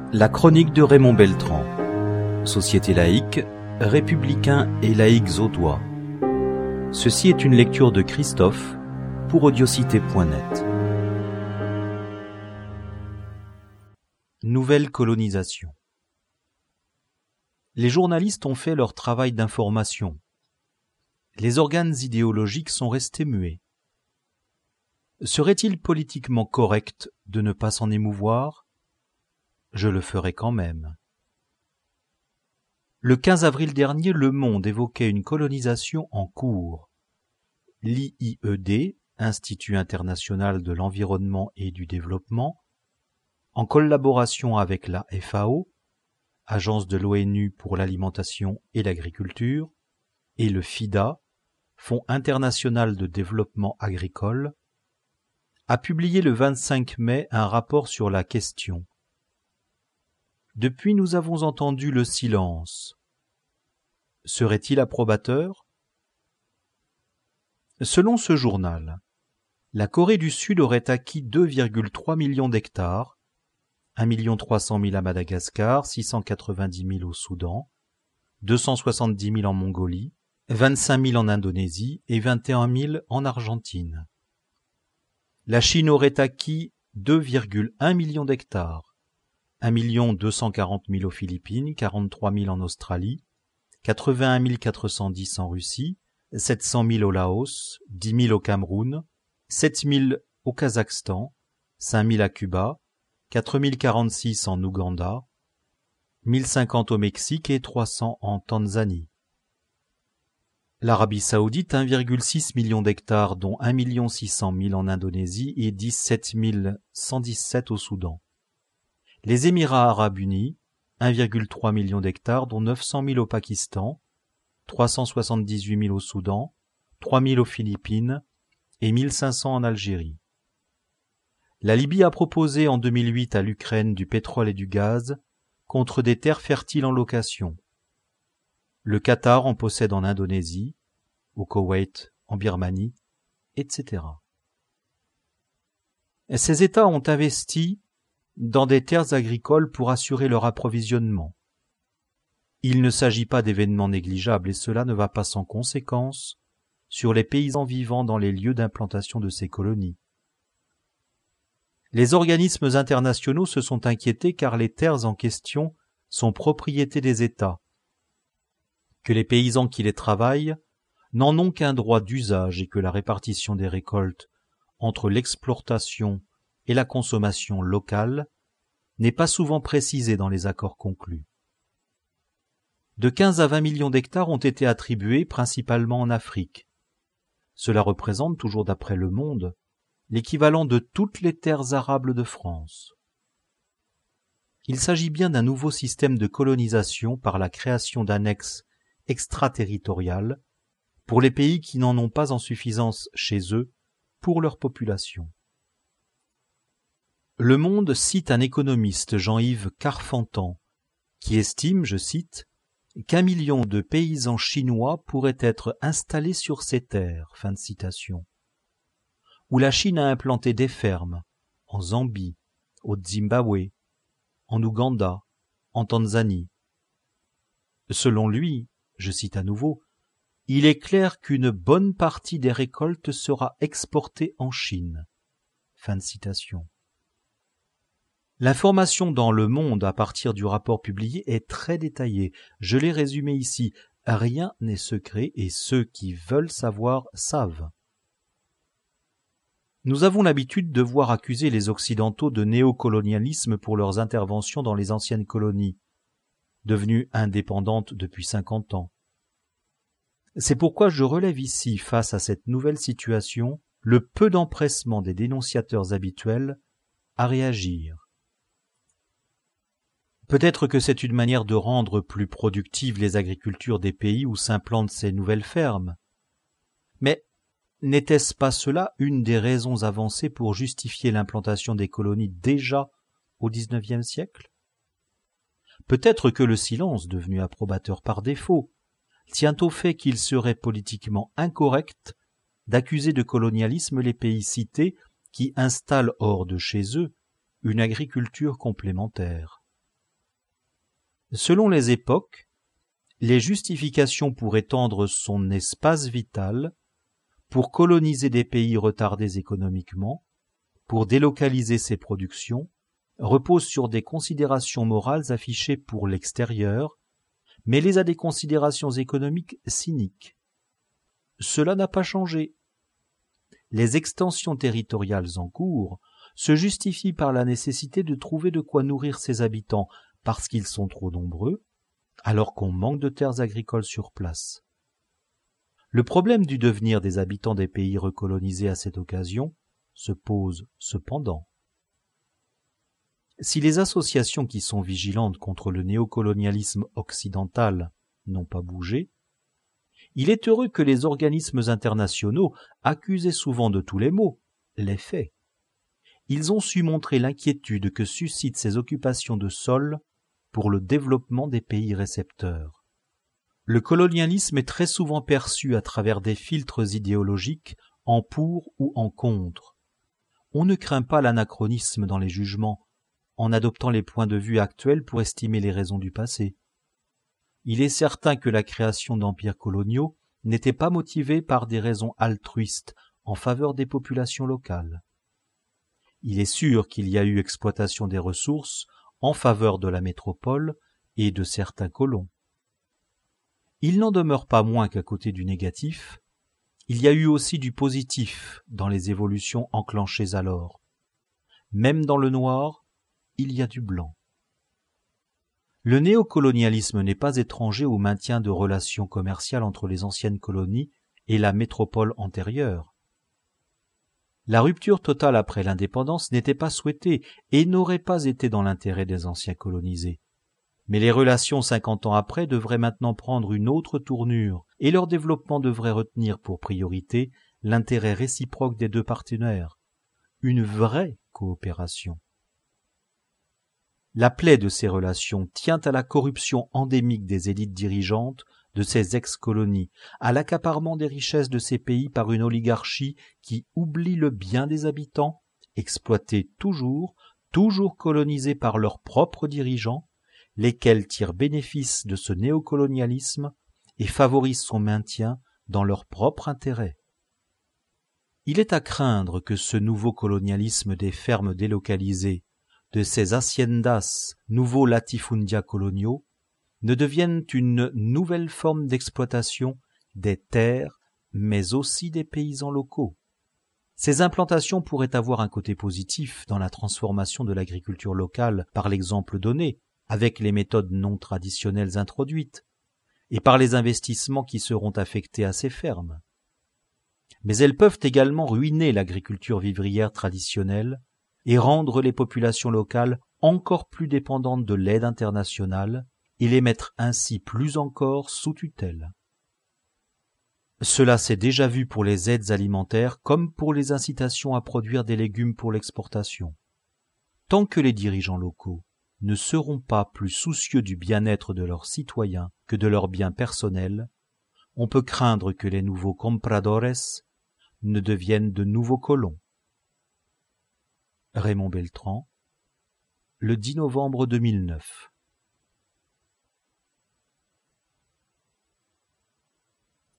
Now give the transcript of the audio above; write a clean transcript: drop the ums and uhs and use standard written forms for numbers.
La chronique de Raymond Beltrand. Société laïque, républicain et laïcs audois. Ceci est une lecture de Christophe pour audiocité.net. Nouvelle colonisation. Les journalistes ont fait leur travail d'information. Les organes idéologiques sont restés muets. Serait-il politiquement correct de ne pas s'en émouvoir ? Je le ferai quand même. Le 15 avril dernier, Le Monde évoquait une colonisation en cours. L'IIED, Institut international de l'environnement et du développement, en collaboration avec la FAO, Agence de l'ONU pour l'alimentation et l'agriculture, et le FIDA, Fonds international de développement agricole, a publié le 25 mai un rapport sur la question. Depuis, nous avons entendu le silence. Serait-il approbateur ? Selon ce journal, la Corée du Sud aurait acquis 2,3 millions d'hectares, 1 300 000 à Madagascar, 690 000 au Soudan, 270 000 en Mongolie, 25 000 en Indonésie et 21 000 en Argentine. La Chine aurait acquis 2,1 millions d'hectares, 1 240 000 aux Philippines, 43 000 en Australie, 81 410 en Russie, 700 000 au Laos, 10 000 au Cameroun, 7 000 au Kazakhstan, 5 000 à Cuba, 4 046 en Ouganda, 1 050 au Mexique et 300 en Tanzanie. L'Arabie saoudite, 1,6 million d'hectares, dont 1 600 000 en Indonésie et 17 117 au Soudan. Les Émirats arabes unis, 1,3 million d'hectares, dont 900 000 au Pakistan, 378 000 au Soudan, 3 000 aux Philippines et 1 500 en Algérie. La Libye a proposé en 2008 à l'Ukraine du pétrole et du gaz contre des terres fertiles en location. Le Qatar en possède en Indonésie, au Koweït, en Birmanie, etc. Ces États ont investi dans des terres agricoles pour assurer leur approvisionnement. Il ne s'agit pas d'événements négligeables et cela ne va pas sans conséquence sur les paysans vivant dans les lieux d'implantation de ces colonies. Les organismes internationaux se sont inquiétés car les terres en question sont propriété des États, que les paysans qui les travaillent n'en ont qu'un droit d'usage et que la répartition des récoltes entre l'exploitation et la consommation locale n'est pas souvent précisée dans les accords conclus. De 15 à 20 millions d'hectares ont été attribués principalement en Afrique. Cela représente, toujours d'après Le Monde, l'équivalent de toutes les terres arables de France. Il s'agit bien d'un nouveau système de colonisation par la création d'annexes extraterritoriales pour les pays qui n'en ont pas en suffisance chez eux pour leur population. Le Monde cite un économiste, Jean-Yves Carfentan, qui estime, je cite, qu'1 million de paysans chinois pourraient être installés sur ces terres, fin de citation, où la Chine a implanté des fermes en Zambie, au Zimbabwe, en Ouganda, en Tanzanie. Selon lui, je cite à nouveau, il est clair qu'une bonne partie des récoltes sera exportée en Chine. Fin de citation. L'information dans Le Monde à partir du rapport publié est très détaillée. Je l'ai résumé ici. Rien n'est secret et ceux qui veulent savoir savent. Nous avons l'habitude de voir accuser les Occidentaux de néocolonialisme pour leurs interventions dans les anciennes colonies, devenues indépendantes depuis 50 ans. C'est pourquoi je relève ici, face à cette nouvelle situation, le peu d'empressement des dénonciateurs habituels à réagir. Peut-être que c'est une manière de rendre plus productives les agricultures des pays où s'implantent ces nouvelles fermes. Mais n'était-ce pas cela une des raisons avancées pour justifier l'implantation des colonies déjà au XIXe siècle ? Peut-être que le silence, devenu approbateur par défaut, tient au fait qu'il serait politiquement incorrect d'accuser de colonialisme les pays cités qui installent hors de chez eux une agriculture complémentaire. Selon les époques, les justifications pour étendre son espace vital, pour coloniser des pays retardés économiquement, pour délocaliser ses productions, reposent sur des considérations morales affichées pour l'extérieur, mêlées à des considérations économiques cyniques. Cela n'a pas changé. Les extensions territoriales en cours se justifient par la nécessité de trouver de quoi nourrir ses habitants parce qu'ils sont trop nombreux, alors qu'on manque de terres agricoles sur place. Le problème du devenir des habitants des pays recolonisés à cette occasion se pose cependant. Si les associations qui sont vigilantes contre le néocolonialisme occidental n'ont pas bougé, il est heureux que les organismes internationaux, accusés souvent de tous les maux, l'aient fait. Ils ont su montrer l'inquiétude que suscitent ces occupations de sol pour le développement des pays récepteurs. Le colonialisme est très souvent perçu à travers des filtres idéologiques en pour ou en contre. On ne craint pas l'anachronisme dans les jugements, en adoptant les points de vue actuels pour estimer les raisons du passé. Il est certain que la création d'empires coloniaux n'était pas motivée par des raisons altruistes en faveur des populations locales. Il est sûr qu'il y a eu exploitation des ressources en faveur de la métropole et de certains colons. Il n'en demeure pas moins qu'à côté du négatif, il y a eu aussi du positif dans les évolutions enclenchées alors. Même dans le noir, il y a du blanc. Le néocolonialisme n'est pas étranger au maintien de relations commerciales entre les anciennes colonies et la métropole antérieure. La rupture totale après l'indépendance n'était pas souhaitée et n'aurait pas été dans l'intérêt des anciens colonisés. Mais les relations 50 ans après devraient maintenant prendre une autre tournure et leur développement devrait retenir pour priorité l'intérêt réciproque des deux partenaires, une vraie coopération. La plaie de ces relations tient à la corruption endémique des élites dirigeantes de ces ex-colonies, à l'accaparement des richesses de ces pays par une oligarchie qui oublie le bien des habitants, exploités toujours colonisés par leurs propres dirigeants, lesquels tirent bénéfice de ce néocolonialisme et favorisent son maintien dans leur propre intérêt. Il est à craindre que ce nouveau colonialisme des fermes délocalisées, de ces haciendas, nouveaux latifundia coloniaux, ne devienne une nouvelle forme d'exploitation des terres, mais aussi des paysans locaux. Ces implantations pourraient avoir un côté positif dans la transformation de l'agriculture locale par l'exemple donné, avec les méthodes non traditionnelles introduites, et par les investissements qui seront affectés à ces fermes. Mais elles peuvent également ruiner l'agriculture vivrière traditionnelle et rendre les populations locales encore plus dépendantes de l'aide internationale et les mettre ainsi plus encore sous tutelle. Cela s'est déjà vu pour les aides alimentaires comme pour les incitations à produire des légumes pour l'exportation. Tant que les dirigeants locaux ne seront pas plus soucieux du bien-être de leurs citoyens que de leurs biens personnels, on peut craindre que les nouveaux compradores ne deviennent de nouveaux colons. Raymond Beltrand, le 10 novembre 2009.